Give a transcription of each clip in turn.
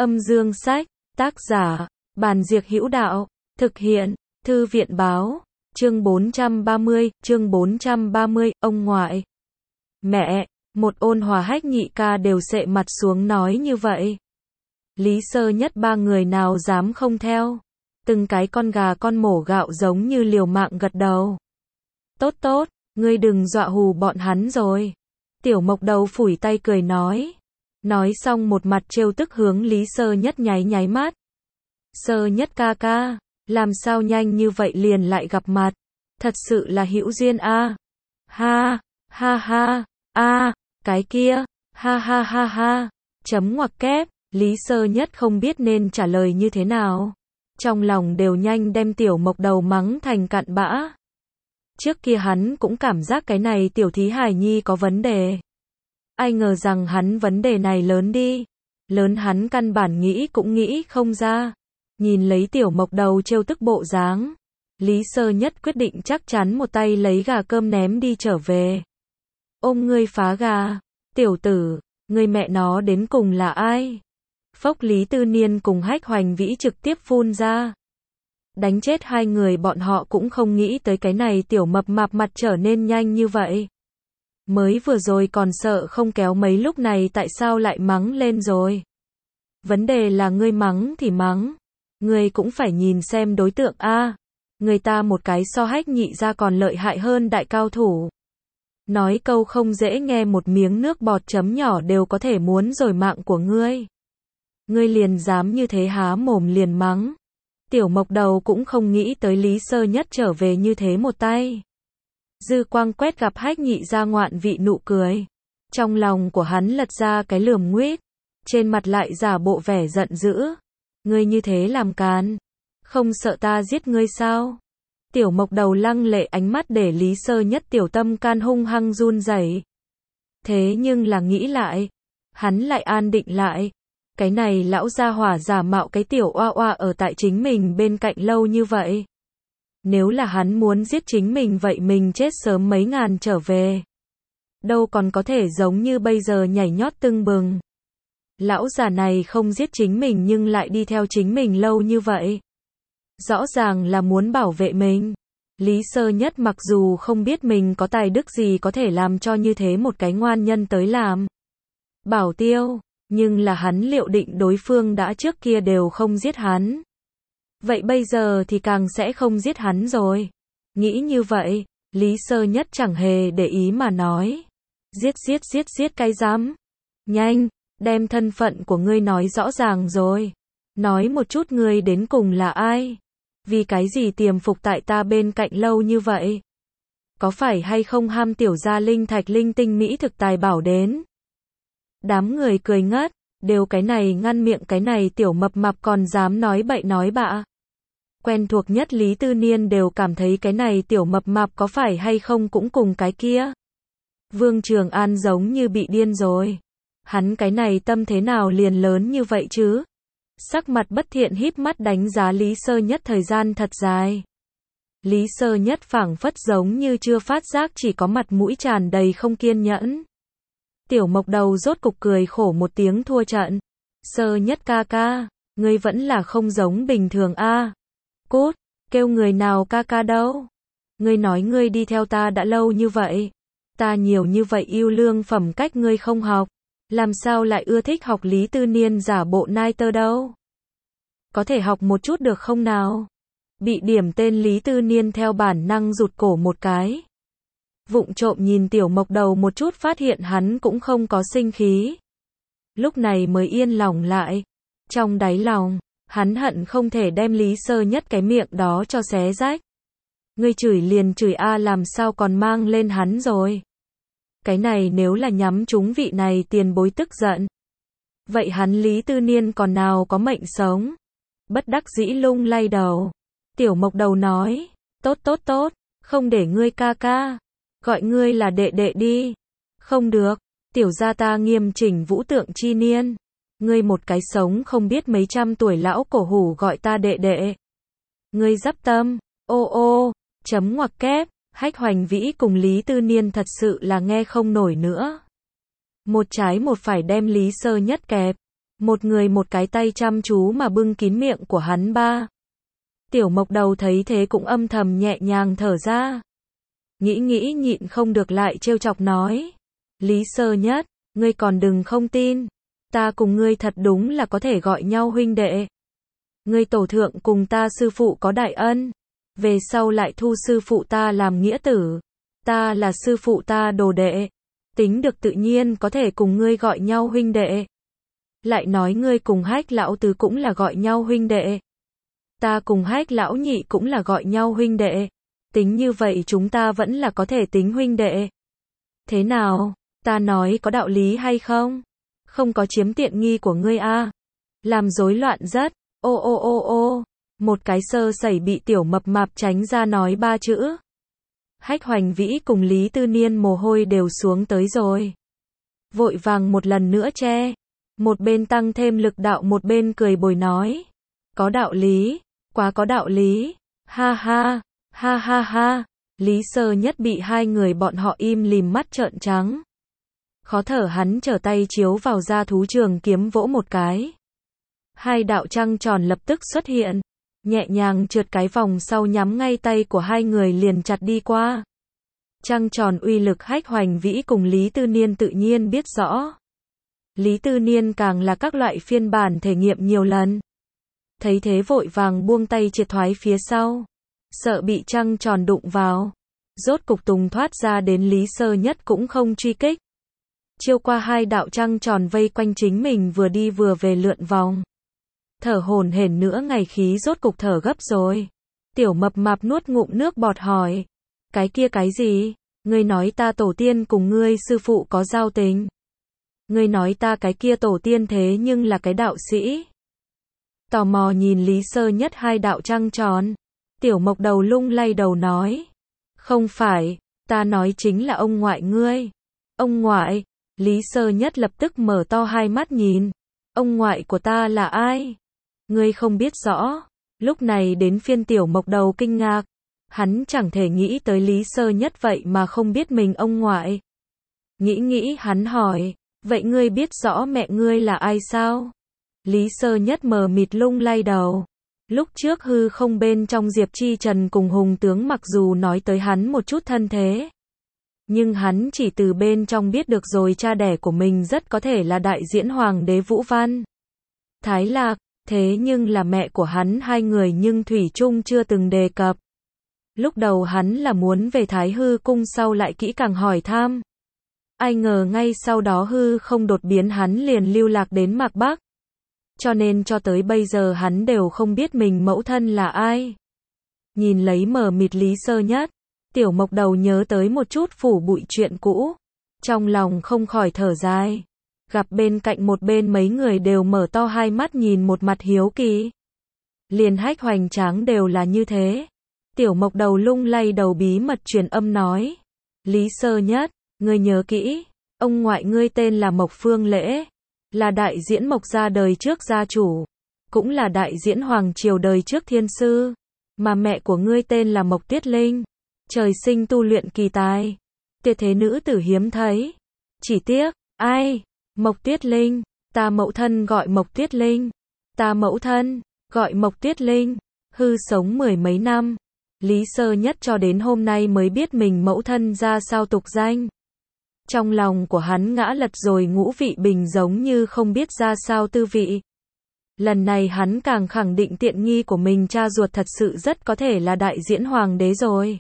Âm dương sách, tác giả, Bàn Diệc Hữu Đạo, thực hiện, Thư viện Báo, chương 430, ông ngoại. Mẹ, một ôn hòa hách nhị ca đều sệ mặt xuống nói như vậy. Lý Sơ Nhất ba người nào dám không theo. Từng cái con gà con mổ gạo giống như liều mạng gật đầu. Tốt tốt, ngươi đừng dọa hù bọn hắn rồi. Tiểu Mộc Đầu phủi tay cười nói. Nói xong một mặt trêu tức hướng Lý Sơ Nhất nháy nháy mắt. Sơ Nhất ca ca, làm sao nhanh như vậy liền lại gặp mặt. Thật sự là hữu duyên a. Ha, ha ha, a, cái kia, ha ha ha ha. Chấm ngoặc kép, Lý Sơ Nhất không biết nên trả lời như thế nào. Trong lòng đều nhanh đem Tiểu Mộc Đầu mắng thành cặn bã. Trước kia hắn cũng cảm giác cái này tiểu thí hài nhi có vấn đề. Ai ngờ rằng hắn vấn đề này lớn đi. Lớn hắn căn bản nghĩ cũng nghĩ không ra. Nhìn lấy Tiểu Mộc Đầu trêu tức bộ dáng. Lý Sơ Nhất quyết định chắc chắn một tay lấy gà cơm ném đi trở về. Ôm ngươi phá gà. Tiểu tử, ngươi mẹ nó đến cùng là ai? Phốc Lý Tư Niên cùng Hách Hoành Vĩ trực tiếp phun ra. Đánh chết hai người bọn họ cũng không nghĩ tới cái này tiểu mập mạp mặt trở nên nhanh như vậy. Mới vừa rồi còn sợ không kéo mấy lúc này tại sao lại mắng lên rồi. Vấn đề là ngươi mắng thì mắng. Ngươi cũng phải nhìn xem đối tượng a. Người ta một cái so Hách nhị ra còn lợi hại hơn đại cao thủ. Nói câu không dễ nghe một miếng nước bọt chấm nhỏ đều có thể muốn rồi mạng của ngươi. Ngươi liền dám như thế há mồm liền mắng. Tiểu Mộc Đầu cũng không nghĩ tới Lý Sơ Nhất trở về như thế một tay. Dư quang quét gặp Hách nhị ra ngoạn vị nụ cười. Trong lòng của hắn lật ra cái lườm nguýt. Trên mặt lại giả bộ vẻ giận dữ. Ngươi như thế làm càn. Không sợ ta giết ngươi sao? Tiểu Mộc Đầu lăng lệ ánh mắt để Lý Sơ Nhất tiểu tâm can hung hăng run rẩy. Thế nhưng là nghĩ lại. Hắn lại an định lại. Cái này lão gia hỏa giả mạo cái tiểu oa oa ở tại chính mình bên cạnh lâu như vậy. Nếu là hắn muốn giết chính mình vậy mình chết sớm mấy ngàn trở về. Đâu còn có thể giống như bây giờ nhảy nhót tưng bừng. Lão già này không giết chính mình nhưng lại đi theo chính mình lâu như vậy. Rõ ràng là muốn bảo vệ mình. Lý Sơ Nhất mặc dù không biết mình có tài đức gì có thể làm cho như thế một cái ngoan nhân tới làm bảo tiêu. Nhưng là hắn liệu định đối phương đã trước kia đều không giết hắn. Vậy bây giờ thì càng sẽ không giết hắn rồi. Nghĩ như vậy, Lý Sơ Nhất chẳng hề để ý mà nói. Giết cái dám. Nhanh, đem thân phận của ngươi nói rõ ràng rồi. Nói một chút ngươi đến cùng là ai. Vì cái gì tiềm phục tại ta bên cạnh lâu như vậy. Có phải hay không ham tiểu gia linh thạch linh tinh mỹ thực tài bảo đến. Đám người cười ngất, đều cái này ngăn miệng cái này tiểu mập mạp còn dám nói bậy nói bạ. Quen thuộc nhất Lý Tư Niên đều cảm thấy cái này tiểu mập mạp có phải hay không cũng cùng cái kia. Vương Trường An giống như bị điên rồi. Hắn cái này tâm thế nào liền lớn như vậy chứ? Sắc mặt bất thiện híp mắt đánh giá Lý Sơ Nhất thời gian thật dài. Lý Sơ Nhất phảng phất giống như chưa phát giác chỉ có mặt mũi tràn đầy không kiên nhẫn. Tiểu Mộc Đầu rốt cục cười khổ một tiếng thua trận. Sơ Nhất ca ca, ngươi vẫn là không giống bình thường a. Cút, kêu người nào ca ca đâu. Ngươi nói ngươi đi theo ta đã lâu như vậy. Ta nhiều như vậy yêu lương phẩm cách ngươi không học. Làm sao lại ưa thích học Lý Tư Niên giả bộ nai tơ đâu. Có thể học một chút được không nào? Bị điểm tên Lý Tư Niên theo bản năng rụt cổ một cái. Vụng trộm nhìn Tiểu Mộc Đầu một chút phát hiện hắn cũng không có sinh khí. Lúc này mới yên lòng lại. Trong đáy lòng, hắn hận không thể đem Lý Sơ Nhất cái miệng đó cho xé rách. Ngươi chửi liền chửi a làm sao còn mang lên hắn rồi. Cái này nếu là nhắm trúng vị này tiền bối tức giận. Vậy hắn Lý Tư Niên còn nào có mệnh sống. Bất đắc dĩ lung lay đầu. Tiểu Mộc Đầu nói, tốt, không để ngươi ca ca. Gọi ngươi là đệ đệ đi. Không được, tiểu gia ta nghiêm chỉnh vũ tượng chi niên. Ngươi một cái sống không biết mấy trăm tuổi lão cổ hủ gọi ta đệ đệ. Ngươi dắp tâm, ô, chấm ngoặc kép, Hách Hoành Vĩ cùng Lý Tư Niên thật sự là nghe không nổi nữa. Một trái một phải đem Lý Sơ Nhất kẹp. Một người một cái tay chăm chú mà bưng kín miệng của hắn ba. Tiểu Mộc Đầu thấy thế cũng âm thầm nhẹ nhàng thở ra. Nghĩ nhịn không được lại trêu chọc nói. Lý Sơ Nhất, ngươi còn đừng không tin. Ta cùng ngươi thật đúng là có thể gọi nhau huynh đệ. Ngươi tổ thượng cùng ta sư phụ có đại ân. Về sau lại thu sư phụ ta làm nghĩa tử. Ta là sư phụ ta đồ đệ. Tính được tự nhiên có thể cùng ngươi gọi nhau huynh đệ. Lại nói ngươi cùng Hách lão tứ cũng là gọi nhau huynh đệ. Ta cùng Hách lão nhị cũng là gọi nhau huynh đệ. Tính như vậy chúng ta vẫn là có thể tính huynh đệ. Thế nào, ta nói có đạo lý hay không? Không có chiếm tiện nghi của ngươi a. Làm rối loạn rất. Ô. Một cái sơ sẩy bị Tiểu Mập Mạp tránh ra nói ba chữ. Hách Hoành Vĩ cùng Lý Tư Niên mồ hôi đều xuống tới rồi. Vội vàng một lần nữa che. Một bên tăng thêm lực đạo một bên cười bồi nói. Có đạo lý, quá có đạo lý. Ha ha. Lý Sơ Nhất bị hai người bọn họ im lìm mắt trợn trắng. Khó thở hắn trở tay chiếu vào da thú trường kiếm vỗ một cái. Hai đạo trăng tròn lập tức xuất hiện. Nhẹ nhàng trượt cái vòng sau nhắm ngay tay của hai người liền chặt đi qua. Trăng tròn uy lực Hách Hoành Vĩ cùng Lý Tư Niên tự nhiên biết rõ. Lý Tư Niên càng là các loại phiên bản thể nghiệm nhiều lần. Thấy thế vội vàng buông tay triệt thoái phía sau. Sợ bị trăng tròn đụng vào. Rốt cục Tùng thoát ra đến Lý Sơ Nhất cũng không truy kích. Chiêu qua hai đạo trăng tròn vây quanh chính mình vừa đi vừa về lượn vòng. Thở hổn hển nữa ngày khí rốt cục thở gấp rồi. Tiểu Mập Mạp nuốt ngụm nước bọt hỏi. Cái kia cái gì? Ngươi nói ta tổ tiên cùng ngươi sư phụ có giao tình. Ngươi nói ta cái kia tổ tiên thế nhưng là cái đạo sĩ. Tò mò nhìn Lý Sơ Nhất hai đạo trăng tròn. Tiểu Mộc Đầu lung lay đầu nói. Không phải, ta nói chính là ông ngoại ngươi. Ông ngoại? Lý Sơ Nhất lập tức mở to hai mắt nhìn. Ông ngoại của ta là ai? Ngươi không biết rõ. Lúc này đến phiên Tiểu Mộc Đầu kinh ngạc. Hắn chẳng thể nghĩ tới Lý Sơ Nhất vậy mà không biết mình ông ngoại. Nghĩ hắn hỏi. Vậy ngươi biết rõ mẹ ngươi là ai sao? Lý Sơ Nhất mờ mịt lung lay đầu. Lúc trước hư không bên trong Diệp Chi Trần cùng Hùng Tướng mặc dù nói tới hắn một chút thân thế. Nhưng hắn chỉ từ bên trong biết được rồi cha đẻ của mình rất có thể là đại diễn hoàng đế Vũ Văn. Thái Lạc, thế nhưng là mẹ của hắn hai người nhưng thủy chung chưa từng đề cập. Lúc đầu hắn là muốn về Thái Hư cung sau lại kỹ càng hỏi thăm. Ai ngờ ngay sau đó hư không đột biến hắn liền lưu lạc đến Mạc Bắc. Cho nên cho tới bây giờ hắn đều không biết mình mẫu thân là ai. Nhìn lấy mờ mịt Lý Sơ Nhất, Tiểu Mộc Đầu nhớ tới một chút phủ bụi chuyện cũ. Trong lòng không khỏi thở dài. Gặp bên cạnh một bên mấy người đều mở to hai mắt nhìn một mặt hiếu kỳ. Liền Hách Hoành Tráng đều là như thế. Tiểu Mộc Đầu lung lay đầu bí mật truyền âm nói. Lý Sơ Nhất, ngươi nhớ kỹ, ông ngoại ngươi tên là Mộc Phương Lễ. Là đại diễn Mộc gia đời trước gia chủ. Cũng là đại diễn Hoàng Triều đời trước thiên sư. Mà mẹ của ngươi tên là Mộc Tiết Linh. Trời sinh tu luyện kỳ tài. Tuyệt thế nữ tử hiếm thấy. Chỉ tiếc, ai? Mộc Tiết Linh. Ta mẫu thân gọi Mộc Tiết Linh. Ta mẫu thân, gọi Mộc Tiết Linh. Hư sống mười mấy năm. Lý Sơ Nhất cho đến hôm nay mới biết mình mẫu thân ra sao tục danh. Trong lòng của hắn ngã lật rồi ngũ vị bình giống như không biết ra sao tư vị. Lần này hắn càng khẳng định tiện nghi của mình cha ruột thật sự rất có thể là đại diễn hoàng đế rồi.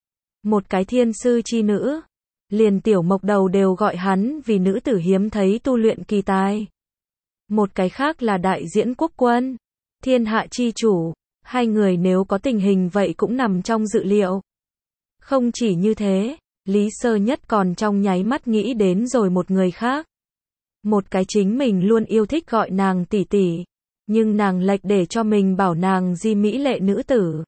Một cái thiên sư chi nữ. Liền Tiểu Mộc Đầu đều gọi hắn vì nữ tử hiếm thấy tu luyện kỳ tài. Một cái khác là đại diễn quốc quân. Thiên hạ chi chủ. Hai người nếu có tình hình vậy cũng nằm trong dự liệu. Không chỉ như thế, Lý Sơ Nhất còn trong nháy mắt nghĩ đến rồi một người khác. Một cái chính mình luôn yêu thích gọi nàng tỷ tỷ. Nhưng nàng lệch để cho mình bảo nàng di mỹ lệ nữ tử.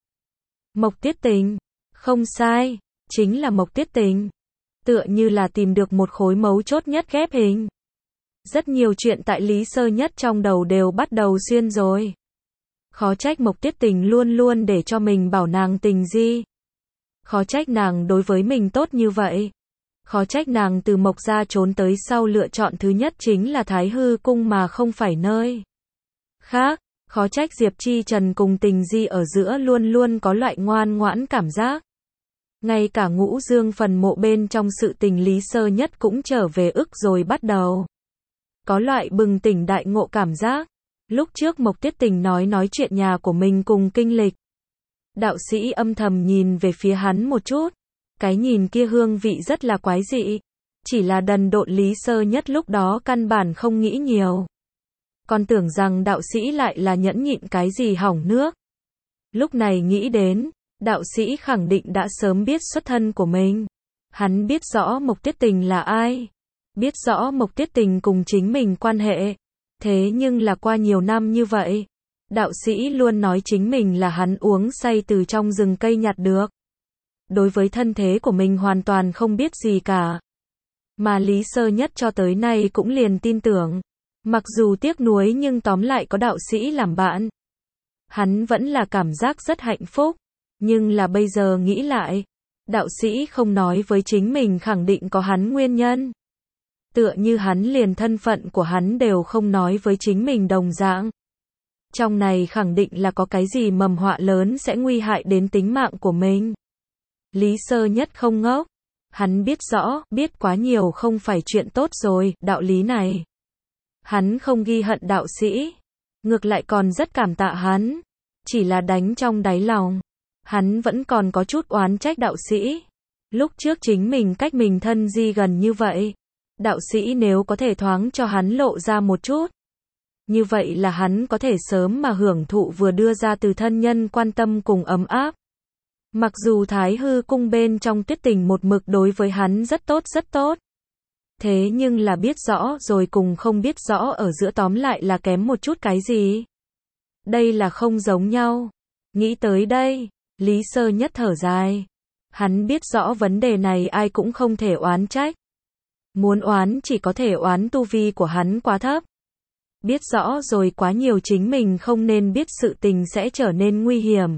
Mộc Tiết Tình. Không sai, chính là Mộc Tiết Tình. Tựa như là tìm được một khối mấu chốt nhất ghép hình. Rất nhiều chuyện tại Lý Sơ Nhất trong đầu đều bắt đầu xuyên rồi. Khó trách Mộc Tiết Tình luôn luôn để cho mình bảo nàng tình di. Khó trách nàng đối với mình tốt như vậy. Khó trách nàng từ Mộc gia trốn tới sau lựa chọn thứ nhất chính là Thái Hư cung mà không phải nơi khác. Khó trách Diệp Chi Trần cùng Tình Di ở giữa luôn luôn có loại ngoan ngoãn cảm giác. Ngay cả Ngũ Dương phần mộ bên trong sự tình Lý Sơ Nhất cũng trở về ức rồi bắt đầu có loại bừng tỉnh đại ngộ cảm giác. Lúc trước Mộc Tuyết Tình nói chuyện nhà của mình cùng kinh lịch. Đạo sĩ âm thầm nhìn về phía hắn một chút. Cái nhìn kia hương vị rất là quái dị. Chỉ là đần độn Lý Sơ Nhất lúc đó căn bản không nghĩ nhiều. Còn tưởng rằng đạo sĩ lại là nhẫn nhịn cái gì hỏng nước. Lúc này nghĩ đến, đạo sĩ khẳng định đã sớm biết xuất thân của mình. Hắn biết rõ Mộc Tuyết Tình là ai. Biết rõ Mộc Tuyết Tình cùng chính mình quan hệ. Thế nhưng là qua nhiều năm như vậy, đạo sĩ luôn nói chính mình là hắn uống say từ trong rừng cây nhặt được. Đối với thân thế của mình hoàn toàn không biết gì cả. Mà Lý Sơ Nhất cho tới nay cũng liền tin tưởng. Mặc dù tiếc nuối nhưng tóm lại có đạo sĩ làm bạn. Hắn vẫn là cảm giác rất hạnh phúc. Nhưng là bây giờ nghĩ lại, đạo sĩ không nói với chính mình khẳng định có hắn nguyên nhân. Tựa như hắn liền thân phận của hắn đều không nói với chính mình đồng dạng. Trong này khẳng định là có cái gì mầm họa lớn sẽ nguy hại đến tính mạng của mình. Lý Sơ Nhất không ngốc. Hắn biết rõ, biết quá nhiều không phải chuyện tốt rồi, đạo lý này. Hắn không ghi hận đạo sĩ. Ngược lại còn rất cảm tạ hắn. Chỉ là đánh trong đáy lòng. Hắn vẫn còn có chút oán trách đạo sĩ. Lúc trước chính mình cách mình thân di gần như vậy. Đạo sĩ nếu có thể thoáng cho hắn lộ ra một chút. Như vậy là hắn có thể sớm mà hưởng thụ vừa đưa ra từ thân nhân quan tâm cùng ấm áp. Mặc dù Thái Hư cung bên trong Tuyết Tình một mực đối với hắn rất tốt. Thế nhưng là biết rõ rồi cùng không biết rõ ở giữa tóm lại là kém một chút cái gì. Đây là không giống nhau. Nghĩ tới đây, Lý Sơ Nhất thở dài. Hắn biết rõ vấn đề này ai cũng không thể oán trách. Muốn oán chỉ có thể oán tu vi của hắn quá thấp. Biết rõ rồi quá nhiều chính mình không nên biết sự tình sẽ trở nên nguy hiểm.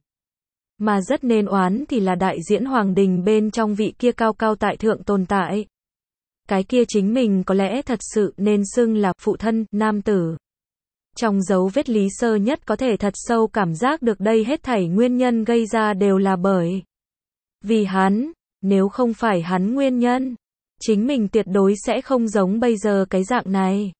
Mà rất nên oán thì là đại diễn hoàng đình bên trong vị kia cao cao tại thượng tồn tại. Cái kia chính mình có lẽ thật sự nên xưng là phụ thân, nam tử. Trong dấu vết Lý Sơ Nhất có thể thật sâu cảm giác được đây hết thảy nguyên nhân gây ra đều là bởi vì hắn, nếu không phải hắn nguyên nhân, chính mình tuyệt đối sẽ không giống bây giờ cái dạng này.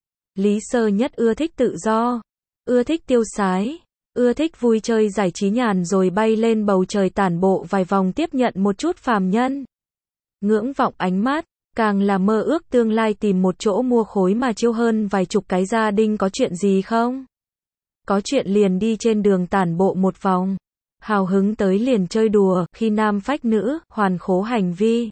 Lý Sơ Nhất ưa thích tự do, ưa thích tiêu sái, ưa thích vui chơi giải trí nhàn rồi bay lên bầu trời tản bộ vài vòng tiếp nhận một chút phàm nhân. Ngưỡng vọng ánh mắt, càng là mơ ước tương lai tìm một chỗ mua khối mà chiêu hơn vài chục cái gia đình có chuyện gì không? Có chuyện liền đi trên đường tản bộ một vòng. Hào hứng tới liền chơi đùa, khi nam phách nữ, hoàn khố hành vi.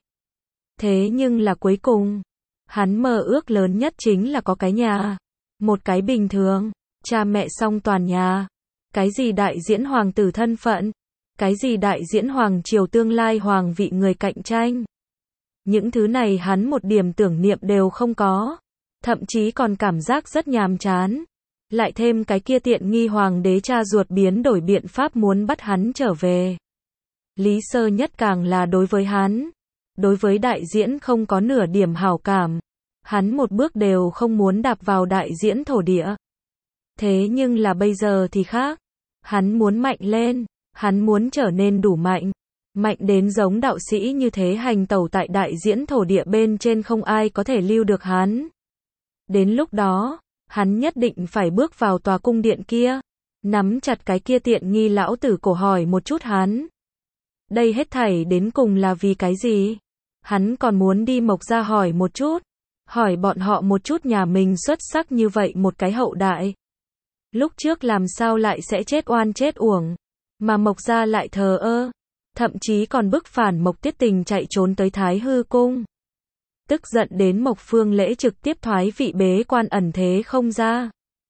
Thế nhưng là cuối cùng, hắn mơ ước lớn nhất chính là có cái nhà. Một cái bình thường, cha mẹ song toàn nhà. Cái gì đại diễn hoàng tử thân phận? Cái gì đại diễn hoàng triều tương lai hoàng vị người cạnh tranh? Những thứ này hắn một điểm tưởng niệm đều không có. Thậm chí còn cảm giác rất nhàm chán. Lại thêm cái kia tiện nghi hoàng đế cha ruột biến đổi biện pháp muốn bắt hắn trở về. Lý Sơ Nhất càng là đối với hắn. Đối với đại diễn không có nửa điểm hảo cảm. Hắn một bước đều không muốn đạp vào đại diễn thổ địa. Thế nhưng là bây giờ thì khác. Hắn muốn mạnh lên. Hắn muốn trở nên đủ mạnh. Mạnh đến giống đạo sĩ như thế hành tẩu tại đại diễn thổ địa bên trên không ai có thể lưu được hắn. Đến lúc đó, hắn nhất định phải bước vào tòa cung điện kia. Nắm chặt cái kia tiện nghi lão tử cổ hỏi một chút hắn. Đây hết thảy đến cùng là vì cái gì? Hắn còn muốn đi Mộc gia hỏi một chút. Hỏi bọn họ một chút nhà mình xuất sắc như vậy một cái hậu đại. Lúc trước làm sao lại sẽ chết oan chết uổng. Mà Mộc gia lại thờ ơ. Thậm chí còn bức phản Mộc Tuyết Tình chạy trốn tới Thái Hư cung. Tức giận đến Mộc Phương Lễ trực tiếp thoái vị bế quan ẩn thế không ra.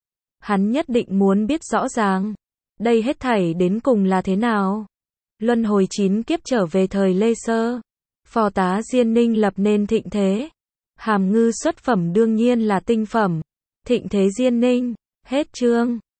Hắn nhất định muốn biết rõ ràng. Đây hết thảy đến cùng là thế nào. Luân hồi 9 kiếp trở về thời Lê Sơ. Phò tá Diên Ninh lập nên thịnh thế. Hàm Ngư xuất phẩm đương nhiên là tinh phẩm. Thịnh thế Diên Ninh. Hết chương.